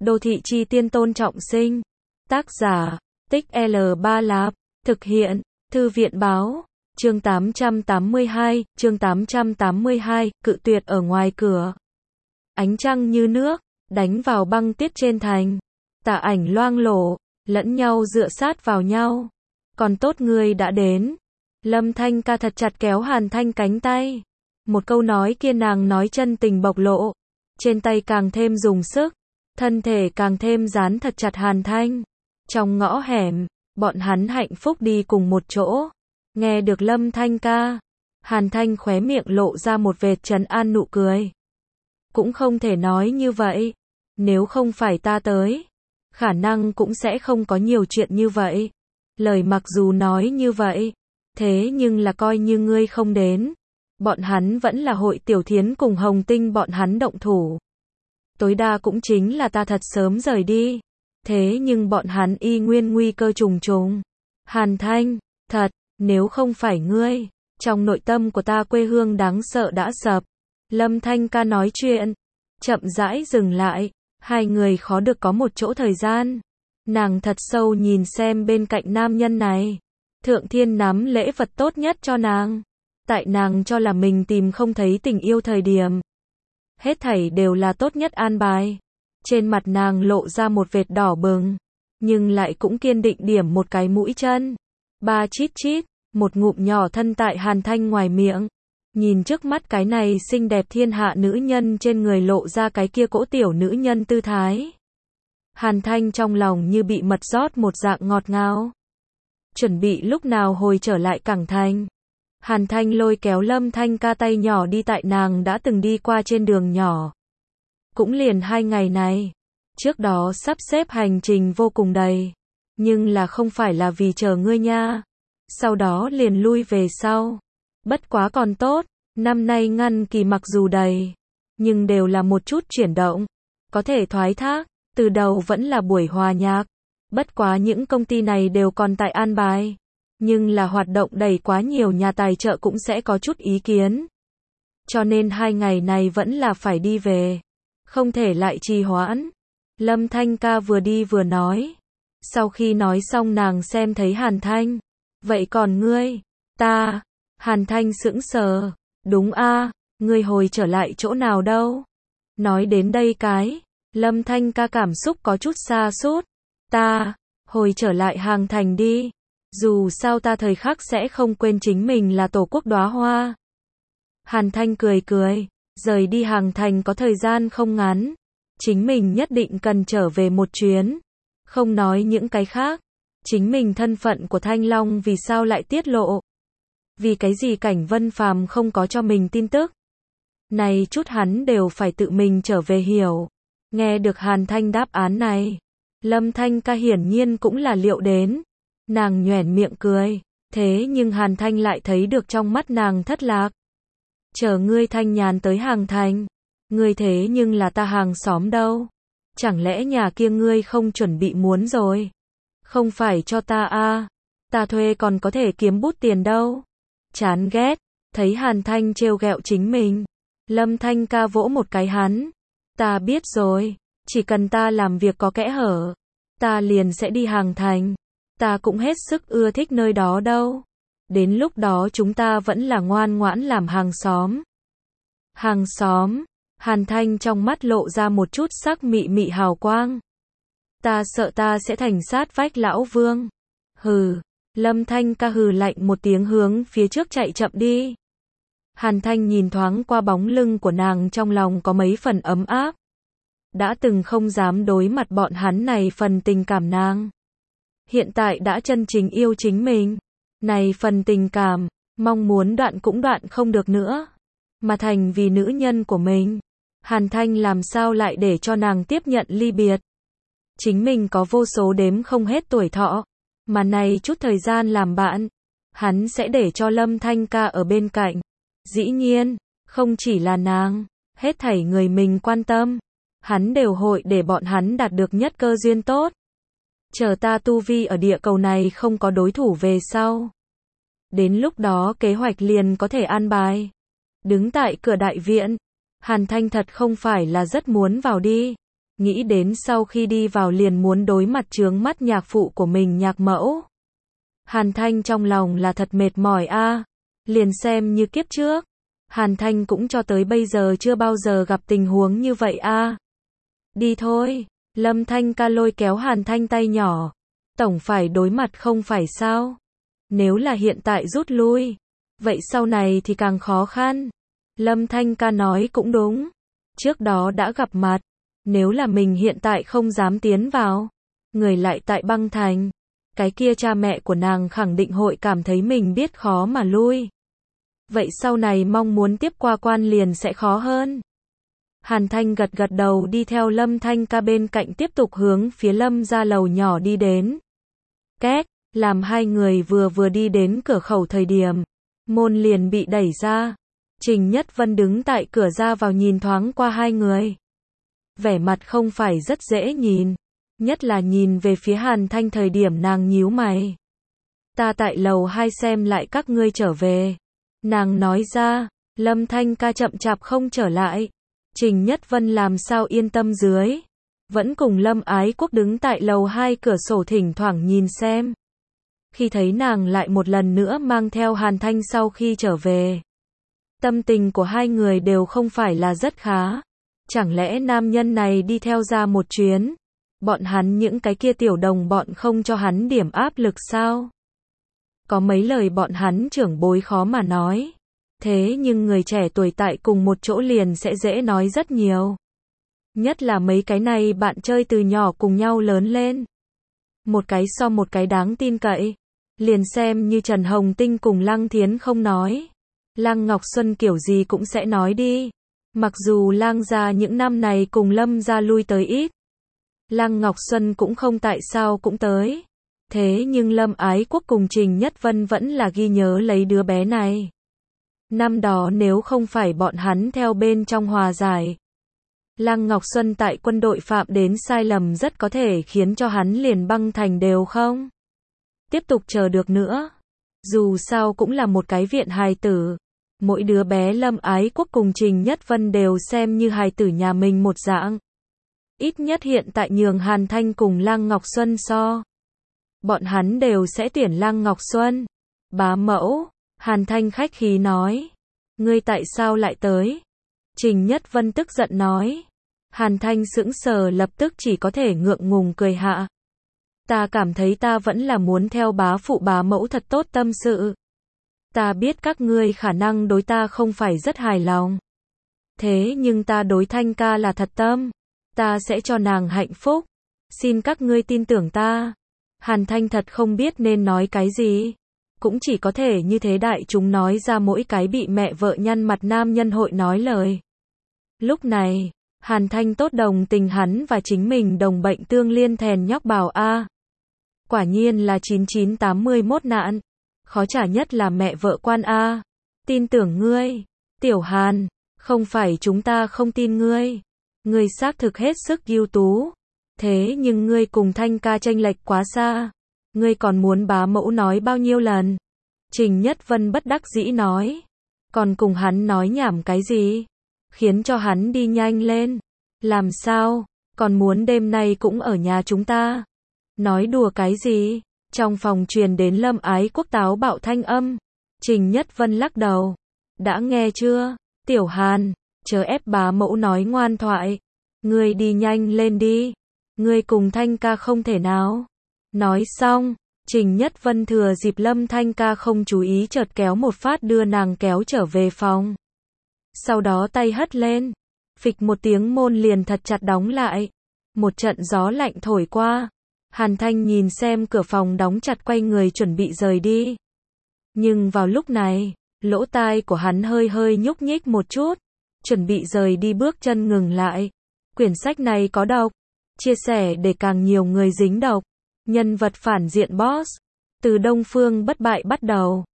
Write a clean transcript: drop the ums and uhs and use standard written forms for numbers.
Đô thị chi tiên Tôn Trọng Sinh. Tác giả, Tích L Ba Lạp. Thực hiện, Thư viện báo. Chương 882, cự tuyệt ở ngoài cửa. Ánh trăng như nước, đánh vào băng tiết trên thành. Tà ảnh loang lổ, lẫn nhau dựa sát vào nhau. Còn tốt ngươi đã đến. Lâm Thanh Ca thật chặt kéo Hàn Thanh cánh tay. Một câu nói kia nàng nói chân tình bộc lộ. Trên tay càng thêm dùng sức. Thân thể càng thêm dán thật chặt Hàn Thanh. Trong ngõ hẻm, bọn hắn hạnh phúc đi cùng một chỗ. Nghe được Lâm Thanh Ca, Hàn Thanh khóe miệng lộ ra một vệt trấn an nụ cười. Cũng không thể nói như vậy. Nếu không phải ta tới, khả năng cũng sẽ không có nhiều chuyện như vậy. Lời mặc dù nói như vậy, thế nhưng là coi như ngươi không đến, bọn hắn vẫn là hội Tiểu Thiến cùng Hồng Tinh bọn hắn động thủ. Tối đa cũng chính là ta thật sớm rời đi. Thế nhưng bọn hắn y nguyên nguy cơ trùng trùng. Hàn Thanh, thật, nếu không phải ngươi, trong nội tâm của ta quê hương đáng sợ đã sập. Lâm Thanh Ca nói chuyện, chậm rãi dừng lại, hai người khó được có một chỗ thời gian. Nàng thật sâu nhìn xem bên cạnh nam nhân này. Thượng Thiên nắm lễ vật tốt nhất cho nàng. Tại nàng cho là mình tìm không thấy tình yêu thời điểm. Hết thảy đều là tốt nhất an bài. Trên mặt nàng lộ ra một vệt đỏ bừng, nhưng lại cũng kiên định điểm một cái mũi chân. Ba chít chít, một ngụm nhỏ thân tại Hàn Thanh ngoài miệng. Nhìn trước mắt cái này xinh đẹp thiên hạ nữ nhân trên người lộ ra cái kia cỗ tiểu nữ nhân tư thái. Hàn Thanh trong lòng như bị mật rót một dạng ngọt ngào. Chuẩn bị lúc nào hồi trở lại Cảng Thành. Hàn Thanh lôi kéo Lâm Thanh Ca tay nhỏ đi tại nàng đã từng đi qua trên đường nhỏ. Cũng liền 2 ngày này. Trước đó sắp xếp hành trình vô cùng đầy. Nhưng là không phải là vì chờ ngươi nha. Sau đó liền lui về sau. Bất quá còn tốt. Năm nay ngăn kỳ mặc dù đầy, nhưng đều là một chút chuyển động. Có thể thoái thác. Từ đầu vẫn là buổi hòa nhạc. Bất quá những công ty này đều còn tại an bài. Nhưng là hoạt động đầy quá nhiều, nhà tài trợ cũng sẽ có chút ý kiến. Cho nên 2 ngày này vẫn là phải đi về. Không thể lại trì hoãn. Lâm Thanh Ca vừa đi vừa nói. Sau khi nói xong nàng xem thấy Hàn Thanh. Vậy còn ngươi? Ta. Hàn Thanh sững sờ. Đúng a, ngươi hồi trở lại chỗ nào đâu? Nói đến đây cái. Lâm Thanh Ca cảm xúc có chút xa sút. Ta. Hồi trở lại Hàng Thành đi. Dù sao ta thời khắc sẽ không quên chính mình là tổ quốc đóa hoa. Hàn Thanh cười cười. Rời đi Hàng Thành có thời gian không ngắn. Chính mình nhất định cần trở về một chuyến. Không nói những cái khác. Chính mình thân phận của Thanh Long vì sao lại tiết lộ. Vì cái gì Cảnh Vân Phàm không có cho mình tin tức. Này chút hắn đều phải tự mình trở về hiểu. Nghe được Hàn Thanh đáp án này. Lâm Thanh Ca hiển nhiên cũng là liệu đến. Nàng nhoẻn miệng cười. Thế nhưng Hàn Thanh lại thấy được trong mắt nàng thất lạc. Chờ ngươi Thanh Nhàn tới Hàng Thành. Ngươi thế nhưng là ta hàng xóm đâu. Chẳng lẽ nhà kia ngươi không chuẩn bị muốn rồi? Không phải cho ta a, ta thuê còn có thể kiếm bút tiền đâu. Chán ghét. Thấy Hàn Thanh trêu ghẹo chính mình. Lâm Thanh Ca vỗ một cái hắn. Ta biết rồi. Chỉ cần ta làm việc có kẽ hở, ta liền sẽ đi Hàng Thành. Ta cũng hết sức ưa thích nơi đó đâu. Đến lúc đó chúng ta vẫn là ngoan ngoãn làm hàng xóm. Hàng xóm. Hàn Thanh trong mắt lộ ra một chút sắc mị mị hào quang. Ta sợ ta sẽ thành sát vách lão Vương. Hừ. Lâm Thanh Ca hừ lạnh một tiếng hướng phía trước chạy chậm đi. Hàn Thanh nhìn thoáng qua bóng lưng của nàng, trong lòng có mấy phần ấm áp. Đã từng không dám đối mặt bọn hắn này phần tình cảm nàng. Hiện tại đã chân chính yêu chính mình. Này phần tình cảm, mong muốn đoạn cũng đoạn không được nữa. Mà thành vì nữ nhân của mình. Hàn Thanh làm sao lại để cho nàng tiếp nhận ly biệt. Chính mình có vô số đếm không hết tuổi thọ. Mà này chút thời gian làm bạn, hắn sẽ để cho Lâm Thanh Ca ở bên cạnh. Dĩ nhiên, không chỉ là nàng, hết thảy người mình quan tâm. Hắn đều hội để bọn hắn đạt được nhất cơ duyên tốt. Chờ ta tu vi ở địa cầu này không có đối thủ về sau. Đến lúc đó kế hoạch liền có thể an bài. Đứng tại cửa đại viện, Hàn Thanh thật không phải là rất muốn vào đi. nghĩ đến sau khi đi vào liền muốn đối mặt chướng mắt nhạc phụ của mình nhạc mẫu. Hàn Thanh trong lòng là thật mệt mỏi a, liền xem như kiếp trước. Hàn Thanh cũng cho tới bây giờ chưa bao giờ gặp tình huống như vậy a. Đi thôi, Lâm Thanh ca lôi kéo Hàn Thanh tay nhỏ. Tổng phải đối mặt không phải sao? Nếu là hiện tại rút lui, vậy sau này thì càng khó khăn. Lâm Thanh ca nói cũng đúng. Trước đó đã gặp mặt, nếu là mình hiện tại không dám tiến vào, người lại tại băng thành, cái kia cha mẹ của nàng khẳng định hội cảm thấy mình biết khó mà lui. Vậy sau này mong muốn tiếp qua quan liền sẽ khó hơn. Hàn Thanh gật gật đầu đi theo Lâm Thanh ca bên cạnh tiếp tục hướng phía Lâm ra lầu nhỏ đi đến. Két, làm hai người vừa đi đến cửa khẩu thời điểm, môn liền bị đẩy ra. Trình Nhất Vân đứng tại cửa ra vào nhìn thoáng qua hai người. Vẻ mặt không phải rất dễ nhìn, nhất là nhìn về phía Hàn Thanh thời điểm nàng nhíu mày. Ta tại lầu 2 xem lại các ngươi trở về. Nàng nói ra, Lâm Thanh ca chậm chạp không trở lại. Trình Nhất Vân làm sao yên tâm dưới. Vẫn cùng Lâm Ái Quốc đứng tại lầu 2 cửa sổ thỉnh thoảng nhìn xem. Khi thấy nàng lại một lần nữa mang theo Hàn Thanh sau khi trở về. Tâm tình của hai người đều không phải là rất khá. Chẳng lẽ nam nhân này đi theo ra một chuyến? Bọn hắn những cái kia tiểu đồng bọn không cho hắn điểm áp lực sao? Có mấy lời bọn hắn trưởng bối khó mà nói. Thế nhưng người trẻ tuổi tại cùng một chỗ liền sẽ dễ nói rất nhiều. Nhất là mấy cái này bạn chơi từ nhỏ cùng nhau lớn lên. Một cái so một cái đáng tin cậy. Liền xem như Trần Hồng Tinh cùng Lăng Thiến không nói. Lăng Ngọc Xuân kiểu gì cũng sẽ nói đi. Mặc dù Lăng gia những năm này cùng Lâm gia lui tới ít. Lăng Ngọc Xuân cũng không tại sao cũng tới. Thế nhưng Lâm Ái Quốc cùng Trình Nhất Vân vẫn là ghi nhớ lấy đứa bé này. Năm đó nếu không phải bọn hắn theo bên trong hòa giải. Lăng Ngọc Xuân tại quân đội phạm đến sai lầm rất có thể khiến cho hắn liền băng thành đều không tiếp tục chờ được nữa. Dù sao cũng là một cái viện hài tử. Mỗi đứa bé Lâm Ái Quốc cùng Trình Nhất Vân đều xem như hài tử nhà mình một dạng. Ít nhất hiện tại nhường Hàn Thanh cùng Lăng Ngọc Xuân so. Bọn hắn đều sẽ tuyển Lăng Ngọc Xuân. Bá mẫu, Hàn Thanh khách khí nói. Ngươi tại sao lại tới? Trình Nhất Vân tức giận nói. Hàn Thanh sững sờ lập tức chỉ có thể ngượng ngùng cười hạ. Ta cảm thấy ta vẫn là muốn theo bá phụ bá mẫu thật tốt tâm sự. Ta biết các ngươi khả năng đối ta không phải rất hài lòng. Thế nhưng ta đối Thanh ca là thật tâm. Ta sẽ cho nàng hạnh phúc. Xin các ngươi tin tưởng ta. Hàn Thanh thật không biết nên nói cái gì. Cũng chỉ có thể như thế đại chúng nói ra mỗi cái bị mẹ vợ nhăn mặt nam nhân hội nói lời. Lúc này, Hàn Thanh tốt đồng tình hắn và chính mình đồng bệnh tương liên thèn nhóc bảo a. Quả nhiên là 9981 nạn. Khó trả nhất là mẹ vợ quan a. Tin tưởng ngươi, Tiểu Hàn, không phải chúng ta không tin ngươi. Ngươi xác thực hết sức ưu tú. Thế nhưng ngươi cùng Thanh ca chênh lệch quá xa. Ngươi còn muốn bá mẫu nói bao nhiêu lần? Trình Nhất Vân bất đắc dĩ nói. Còn cùng hắn nói nhảm cái gì? Khiến cho hắn đi nhanh lên. Làm sao? Còn muốn đêm nay cũng ở nhà chúng ta? Nói đùa cái gì? Trong phòng truyền đến Lâm Ái Quốc táo bạo thanh âm. Trình Nhất Vân lắc đầu. Đã nghe chưa? Tiểu Hàn, chớ ép bá mẫu nói ngoan thoại. Ngươi đi nhanh lên đi. Ngươi cùng Thanh ca không thể nào. Nói xong, Trình Nhất Vân thừa dịp Lâm Thanh ca không chú ý chợt kéo một phát đưa nàng kéo trở về phòng. Sau đó tay hất lên. Phịch một tiếng môn liền thật chặt đóng lại. Một trận gió lạnh thổi qua. Hàn Thanh nhìn xem cửa phòng đóng chặt quay người chuẩn bị rời đi. Nhưng vào lúc này, lỗ tai của hắn hơi hơi nhúc nhích một chút. Chuẩn bị rời đi bước chân ngừng lại. Quyển sách này có độc. Chia sẻ để càng nhiều người dính độc. Nhân vật phản diện boss. Từ Đông Phương Bất Bại bắt đầu.